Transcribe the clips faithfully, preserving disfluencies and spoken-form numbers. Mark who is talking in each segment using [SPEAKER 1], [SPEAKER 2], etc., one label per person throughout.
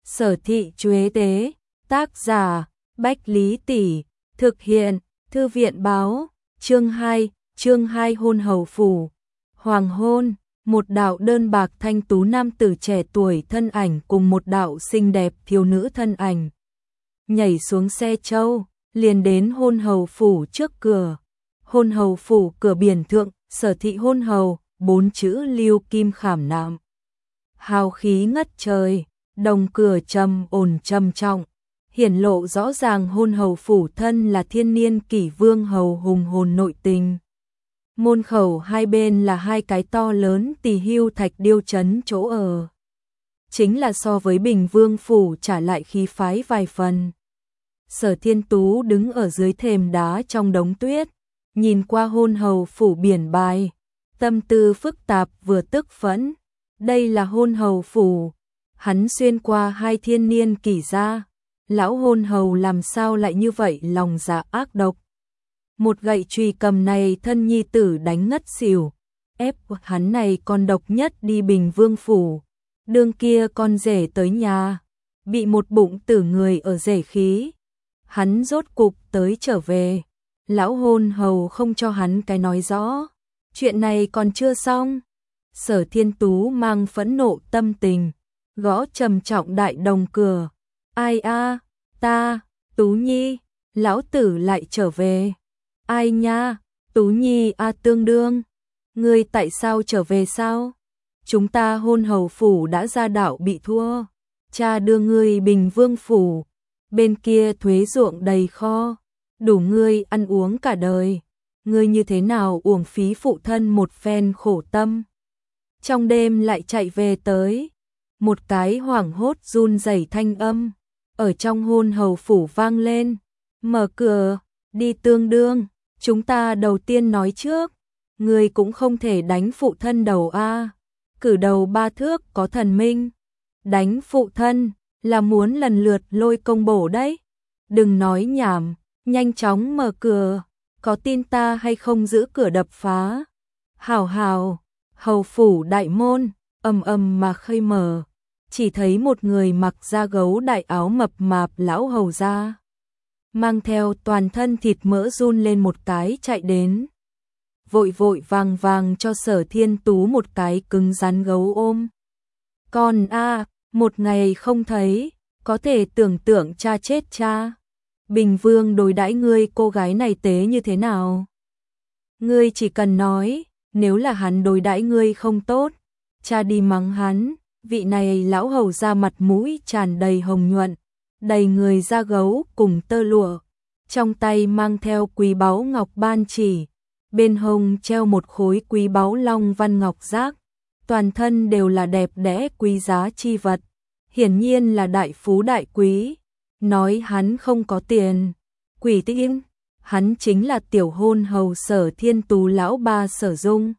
[SPEAKER 1] Sở Thị Chuế Tế, tác giả, Bách Lý Tỷ, thực hiện, Thư viện báo, chương hai, chương hai hôn hầu phủ. Hoàng hôn, một đạo đơn bạc thanh tú nam tử trẻ tuổi thân ảnh cùng một đạo xinh đẹp thiếu nữ thân ảnh. Nhảy xuống xe trâu, liền đến hôn hầu phủ trước cửa. Hôn hầu phủ cửa biển thượng, Sở Thị hôn hầu, bốn chữ lưu kim khảm nạm. Hào khí ngất trời, đồng cửa trầm ổn trầm trọng, hiển lộ rõ ràng hôn hầu phủ thân là thiên niên kỷ vương hầu hùng hồn nội tình. Môn khẩu hai bên là hai cái to lớn tỳ hưu thạch điêu chấn chỗ ở. Chính là so với Bình Vương phủ trả lại khí phái vài phần. Sở Thiên Tú đứng ở dưới thềm đá trong đống tuyết, nhìn qua hôn hầu phủ biển bài, tâm tư phức tạp vừa tức phẫn. Đây là hôn hầu phủ, hắn xuyên qua hai thiên niên kỷ gia, lão hôn hầu làm sao lại như vậy lòng dạ ác độc. Một gậy chùy cầm này thân nhi tử đánh ngất xỉu, ép hắn này con độc nhất đi Bình Vương phủ, đương kia con rể tới nhà, bị một bụng tử người ở rể khí. Hắn rốt cục tới trở về, lão hôn hầu không cho hắn cái nói rõ, chuyện này còn chưa xong. Sở Thiên Tú mang phẫn nộ tâm tình, gõ trầm trọng đại đồng cửa. Ai a, ta, Tú Nhi, lão tử lại trở về. Ai nha, Tú Nhi a tương đương, ngươi tại sao trở về sao? Chúng ta hôn hầu phủ đã ra đảo bị thua, cha đưa ngươi Bình Vương phủ, bên kia thuế ruộng đầy kho, đủ ngươi ăn uống cả đời, ngươi như thế nào uổng phí phụ thân một phen khổ tâm. Trong đêm lại chạy về tới, một cái hoảng hốt run rẩy thanh âm, ở trong hôn hầu phủ vang lên, mở cửa, đi tương đương, chúng ta đầu tiên nói trước, người cũng không thể đánh phụ thân đầu a, cử đầu ba thước có thần minh, đánh phụ thân, là muốn lần lượt lôi công bổ đấy, đừng nói nhảm, nhanh chóng mở cửa, có tin ta hay không giữ cửa đập phá, hào hào. Hầu phủ đại môn, ầm ầm mà khơi mở, chỉ thấy một người mặc da gấu đại áo mập mạp lão hầu gia, mang theo toàn thân thịt mỡ run lên một cái chạy đến. Vội vội vàng vàng cho Sở Thiên Tú một cái cứng rắn gấu ôm. Con a, một ngày không thấy, có thể tưởng tượng cha chết cha. Bình Vương đối đãi ngươi cô gái này tế như thế nào? Ngươi chỉ cần nói, nếu là hắn đối đãi ngươi không tốt, cha đi mắng hắn. Vị này lão hầu ra mặt mũi tràn đầy hồng nhuận, đầy người da gấu cùng tơ lụa, trong tay mang theo quý báu ngọc ban chỉ, bên hông treo một khối quý báu long văn ngọc giác, toàn thân đều là đẹp đẽ quý giá chi vật, hiển nhiên là đại phú đại quý. Nói hắn không có tiền, quỷ tinh, hắn chính là tiểu hôn hầu Sở Thiên Tú lão ba Sở Dung,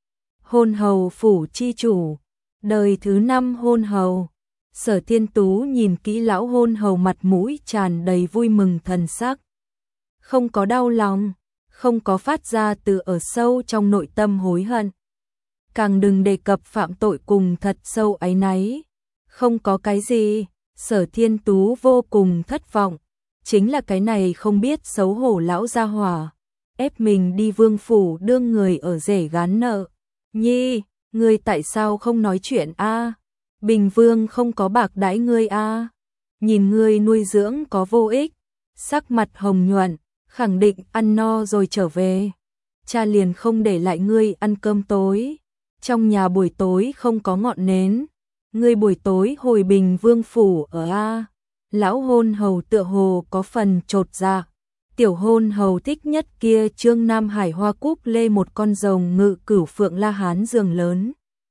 [SPEAKER 1] hôn hầu phủ chi chủ, đời thứ năm hôn hầu. Sở Thiên Tú nhìn kỹ lão hôn hầu mặt mũi tràn đầy vui mừng thần sắc, không có đau lòng, không có phát ra từ ở sâu trong nội tâm hối hận, càng đừng đề cập phạm tội cùng thật sâu áy náy, không có cái gì. Sở Thiên Tú vô cùng thất vọng, chính là cái này không biết xấu hổ lão gia hỏa, ép mình đi vương phủ đương người ở rể gán nợ. Nhi, ngươi tại sao không nói chuyện a? Bình Vương không có bạc đãi ngươi a? Nhìn ngươi nuôi dưỡng có vô ích, sắc mặt hồng nhuận, khẳng định ăn no rồi trở về. Cha liền không để lại ngươi ăn cơm tối, trong nhà buổi tối không có ngọn nến. Ngươi buổi tối hồi Bình Vương phủ ở a? Lão hôn hầu tựa hồ có phần chột dạ. Tiểu hôn hầu thích nhất kia Trương Nam Hải Hoa Cúc lê một con rồng ngự cửu phượng La Hán giường lớn,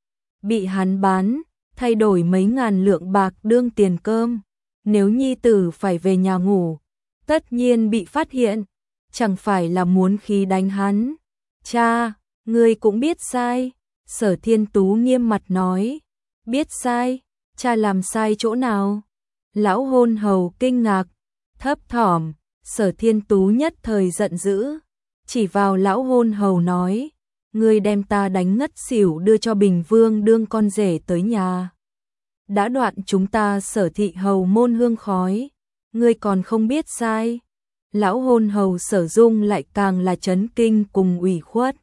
[SPEAKER 1] bị hắn bán, thay đổi mấy ngàn lượng bạc đương tiền cơm. Nếu nhi tử phải về nhà ngủ, tất nhiên bị phát hiện, chẳng phải là muốn khí đánh hắn. Cha, ngươi cũng biết sai. Sở Thiên Tú nghiêm mặt nói. Biết sai? Cha làm sai chỗ nào? Lão hôn hầu kinh ngạc, thấp thỏm. Sở Thiên Tú nhất thời giận dữ, chỉ vào lão hôn hầu nói, ngươi đem ta đánh ngất xỉu đưa cho Bình Vương đương con rể tới nhà. đã đoạn chúng ta Sở thị hầu môn hương khói, ngươi còn không biết sai. Lão hôn hầu Sở Dung lại càng là chấn kinh cùng ủy khuất.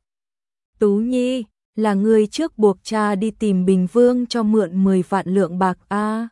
[SPEAKER 1] Tú Nhi, là ngươi trước buộc cha đi tìm Bình Vương cho mượn mười vạn lượng bạc a.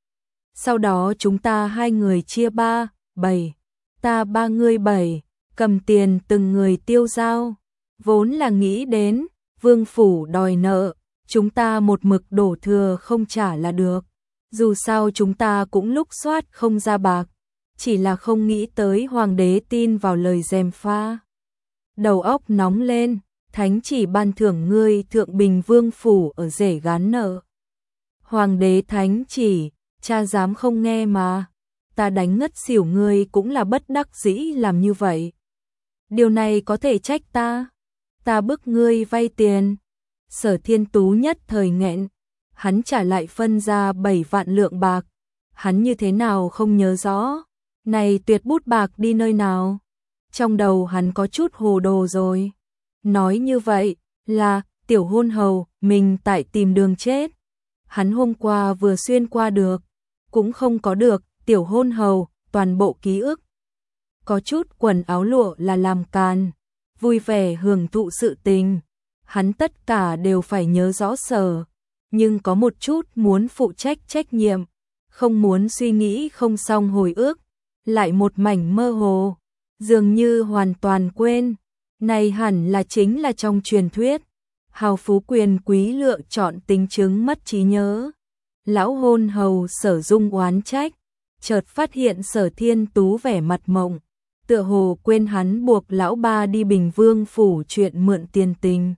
[SPEAKER 1] Sau đó chúng ta hai người chia ba, bảy, ta ba ngươi bảy, cầm tiền từng người tiêu dao. Vốn là nghĩ đến, Vương phủ đòi nợ, chúng ta một mực đổ thừa không trả là được. Dù sao chúng ta cũng lúc soát không ra bạc, chỉ là không nghĩ tới hoàng đế tin vào lời gièm pha. Đầu óc nóng lên, thánh chỉ ban thưởng ngươi thượng Bình Vương phủ ở rể gán nợ. Hoàng đế thánh chỉ, cha dám không nghe mà, ta đánh ngất xỉu ngươi cũng là bất đắc dĩ làm như vậy. Điều này có thể trách ta, ta bức ngươi vay tiền. Sở Thiên Tú nhất thời nghẹn, hắn trả lại phân ra bảy vạn lượng bạc, hắn như thế nào không nhớ rõ, này tuyệt bút bạc đi nơi nào. Trong đầu hắn có chút hồ đồ rồi. Nói như vậy là tiểu hôn hầu mình tại tìm đường chết. Hắn hôm qua vừa xuyên qua được, cũng không có được tiểu hôn hầu toàn bộ ký ức. Có chút quần áo lụa là làm càn, vui vẻ hưởng thụ sự tình. Hắn tất cả đều phải nhớ rõ sở, nhưng có một chút muốn phụ trách trách nhiệm, không muốn suy nghĩ không xong hồi ức, lại một mảnh mơ hồ, dường như hoàn toàn quên. Này hẳn là chính là trong truyền thuyết, hào phú quyền quý lựa chọn tính chứng mất trí nhớ. Lão hôn hầu Sở Dung oán trách, chợt phát hiện Sở Thiên Tú vẻ mặt mộng, tựa hồ quên hắn buộc lão ba đi Bình Vương phủ chuyện mượn tiền tình.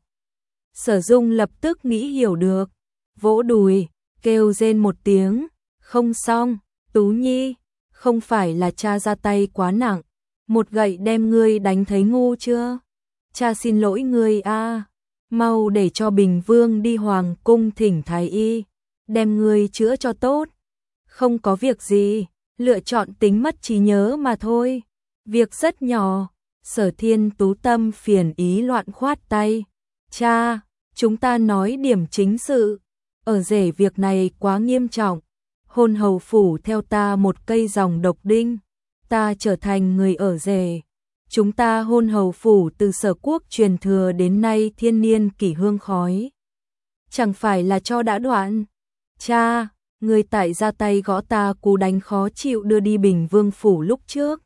[SPEAKER 1] Sở Dung lập tức nghĩ hiểu được, vỗ đùi, kêu rên một tiếng, không xong, Tú Nhi, không phải là cha ra tay quá nặng, một gậy đem ngươi đánh thấy ngu chưa? Cha xin lỗi ngươi a, mau để cho Bình Vương đi hoàng cung thỉnh thái y, đem ngươi chữa cho tốt. Không có việc gì, lựa chọn tính mất trí nhớ mà thôi, việc rất nhỏ. Sở Thiên Tú tâm phiền ý loạn khoát tay, cha, chúng ta nói điểm chính sự, ở rể việc này quá nghiêm trọng, hôn hầu phủ theo ta một cây dòng độc đinh, ta trở thành người ở rể. Chúng ta hôn hầu phủ từ Sở quốc truyền thừa đến nay thiên niên kỷ hương khói, chẳng phải là cho đã đoạn. Cha, người tại ra tay gõ ta cú đánh khó chịu đưa đi Bình Vương phủ lúc trước,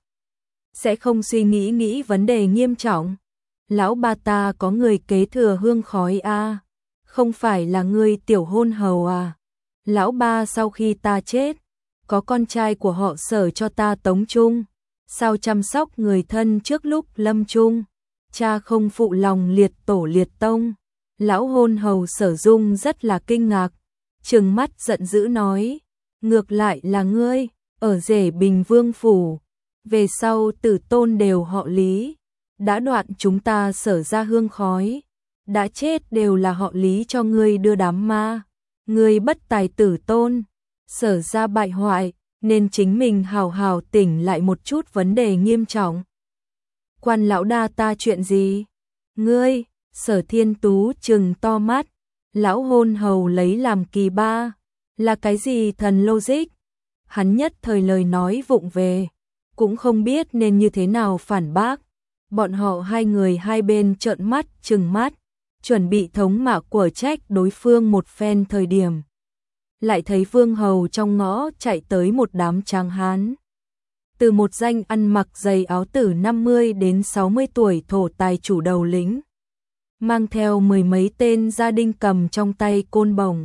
[SPEAKER 1] sẽ không suy nghĩ nghĩ vấn đề nghiêm trọng. Lão ba ta có người kế thừa hương khói a, à? Không phải là ngươi tiểu hôn hầu à? Lão ba sau khi ta chết, có con trai của họ Sở cho ta tống chung, sao chăm sóc người thân trước lúc lâm chung, cha không phụ lòng liệt tổ liệt tông. Lão hôn hầu Sở Dung rất là kinh ngạc, trừng mắt giận dữ nói, ngược lại là ngươi, ở rể Bình Vương phủ, về sau tử tôn đều họ Lý, đã đoạn chúng ta Sở ra hương khói, đã chết đều là họ Lý cho ngươi đưa đám ma, ngươi bất tài tử tôn, Sở ra bại hoại, nên chính mình hào hào tỉnh lại một chút vấn đề nghiêm trọng. Quan lão đa ta chuyện gì? Ngươi, Sở Thiên Tú trừng to mắt, lão hôn hầu lấy làm kỳ ba, là cái gì thần logic? Hắn nhất thời lời nói vụng về, cũng không biết nên như thế nào phản bác. Bọn họ hai người hai bên trợn mắt trừng mắt, chuẩn bị thống mạ của trách đối phương một phen thời điểm. Lại thấy vương hầu trong ngõ chạy tới một đám tráng hán. Từ một danh ăn mặc dày áo từ năm mươi đến sáu mươi tuổi thổ tài chủ đầu lĩnh, mang theo mười mấy tên gia đình cầm trong tay côn bồng,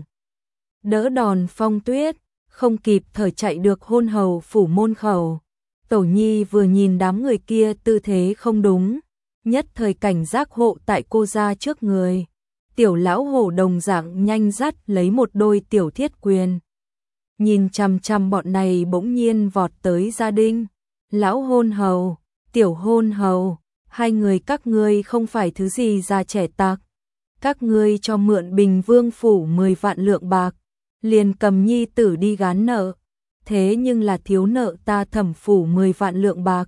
[SPEAKER 1] đỡ đòn phong tuyết, không kịp thở chạy được hôn hầu phủ môn khẩu. Tổ Nhi vừa nhìn đám người kia tư thế không đúng, nhất thời cảnh giác hộ tại cô ra trước người. Tiểu lão hổ đồng dạng nhanh dắt lấy một đôi tiểu thiết quyền, nhìn chằm chằm bọn này bỗng nhiên vọt tới gia đình. Lão hôn hầu, tiểu hôn hầu, hai người các ngươi không phải thứ gì già trẻ tạc, các ngươi cho mượn Bình Vương phủ mười vạn lượng bạc, liền cầm nhi tử đi gán nợ, thế nhưng là thiếu nợ ta Thẩm phủ mười vạn lượng bạc,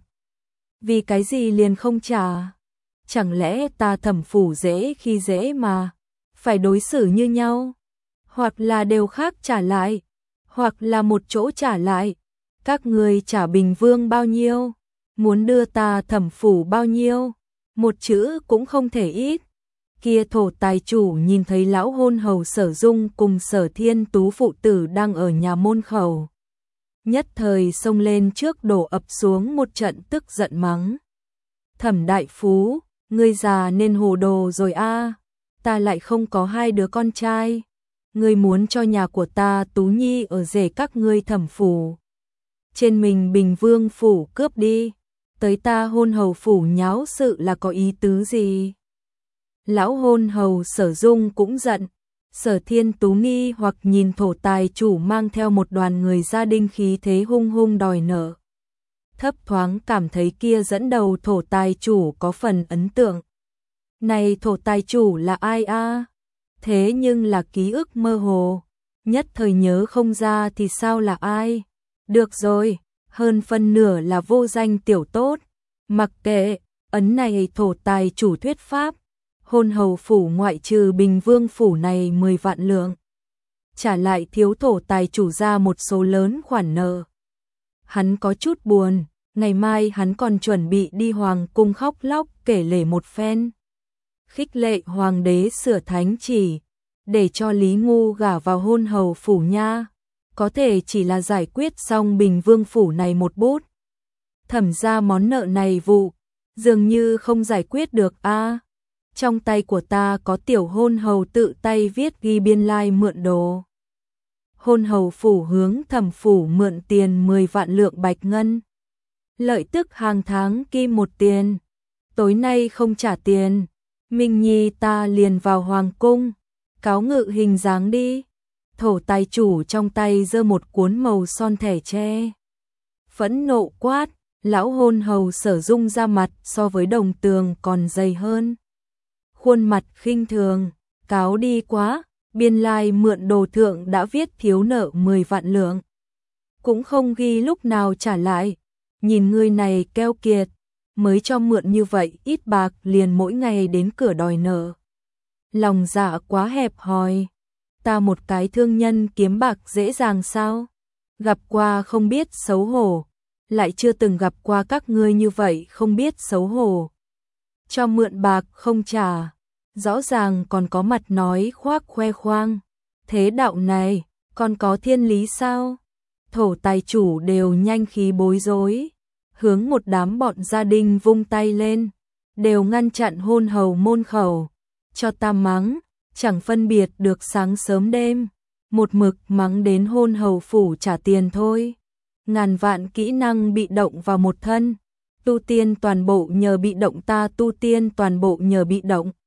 [SPEAKER 1] vì cái gì liền không trả? Chẳng lẽ ta Thẩm phủ dễ khi dễ mà phải đối xử như nhau, hoặc là đều khác trả lại? hoặc là một chỗ trả lại. Các ngươi trả Bình Vương bao nhiêu? Muốn đưa ta Thẩm phủ bao nhiêu? Một chữ cũng không thể ít. Kia thổ tài chủ nhìn thấy lão hôn hầu Sở Dung cùng Sở Thiên Tú phụ tử đang ở nhà môn khẩu. Nhất thời xông lên trước đổ ập xuống một trận tức giận mắng. Thẩm đại phú, ngươi già nên hồ đồ rồi a, ta lại không có hai đứa con trai. Ngươi muốn cho nhà của ta Tú Nhi ở rể các ngươi Thẩm phủ. Trên mình Bình Vương phủ cướp đi, tới ta hôn hầu phủ nháo sự là có ý tứ gì? Lão hôn hầu Sở Dung cũng giận. Sở Thiên Tú nghi hoặc nhìn thổ tài chủ mang theo một đoàn người gia đình khí thế hung hung đòi nợ. Thấp thoáng cảm thấy kia dẫn đầu thổ tài chủ có phần ấn tượng. Này thổ tài chủ là ai a? Thế nhưng là ký ức mơ hồ, nhất thời nhớ không ra thì sao là ai? Được rồi, hơn phân nửa là vô danh tiểu tốt. Mặc kệ, ấn này thổ tài chủ thuyết pháp. Hôn hầu phủ ngoại trừ Bình Vương phủ này mười vạn lượng. Trả lại thiếu thổ tài chủ ra một số lớn khoản nợ. Hắn có chút buồn, ngày mai hắn còn chuẩn bị đi hoàng cung khóc lóc kể lể một phen. Khích lệ hoàng đế sửa thánh chỉ, để cho Lý Ngu gả vào hôn hầu phủ nha. Có thể chỉ là giải quyết xong Bình Vương phủ này một bút. Thẩm ra món nợ này vụ, dường như không giải quyết được a. Trong tay của ta có tiểu hôn hầu tự tay viết ghi biên lai mượn đồ. Hôn hầu phủ hướng Thẩm phủ mượn tiền mười vạn lượng bạch ngân. Lợi tức hàng tháng kim một tiền. Tối nay không trả tiền, Minh Nhi ta liền vào hoàng cung, cáo ngự hình dáng đi. Thổ tài chủ trong tay giơ một cuốn màu son thẻ tre. Phẫn nộ quát, lão hôn hầu Sở Dung ra mặt so với đồng tường còn dày hơn. Khuôn mặt khinh thường, cáo đi quá, biên lai mượn đồ thượng đã viết thiếu nợ mười vạn lượng. Cũng không ghi lúc nào trả lại, nhìn người này keo kiệt, mới cho mượn như vậy ít bạc liền mỗi ngày đến cửa đòi nợ. Lòng dạ quá hẹp hòi, ta một cái thương nhân kiếm bạc dễ dàng sao? Gặp qua không biết xấu hổ, lại chưa từng gặp qua các ngươi như vậy không biết xấu hổ. Cho mượn bạc không trả, rõ ràng còn có mặt nói khoác khoe khoang. Thế đạo này, còn có thiên lý sao? Thổ tài chủ đều nhanh khí bối rối, hướng một đám bọn gia đình vung tay lên, đều ngăn chặn hôn hầu môn khẩu. Cho ta mắng, chẳng phân biệt được sáng sớm đêm, một mực mắng đến hôn hầu phủ trả tiền thôi. Ngàn vạn kỹ năng bị động vào một thân, tu tiên toàn bộ nhờ bị động ta tu tiên toàn bộ nhờ bị động.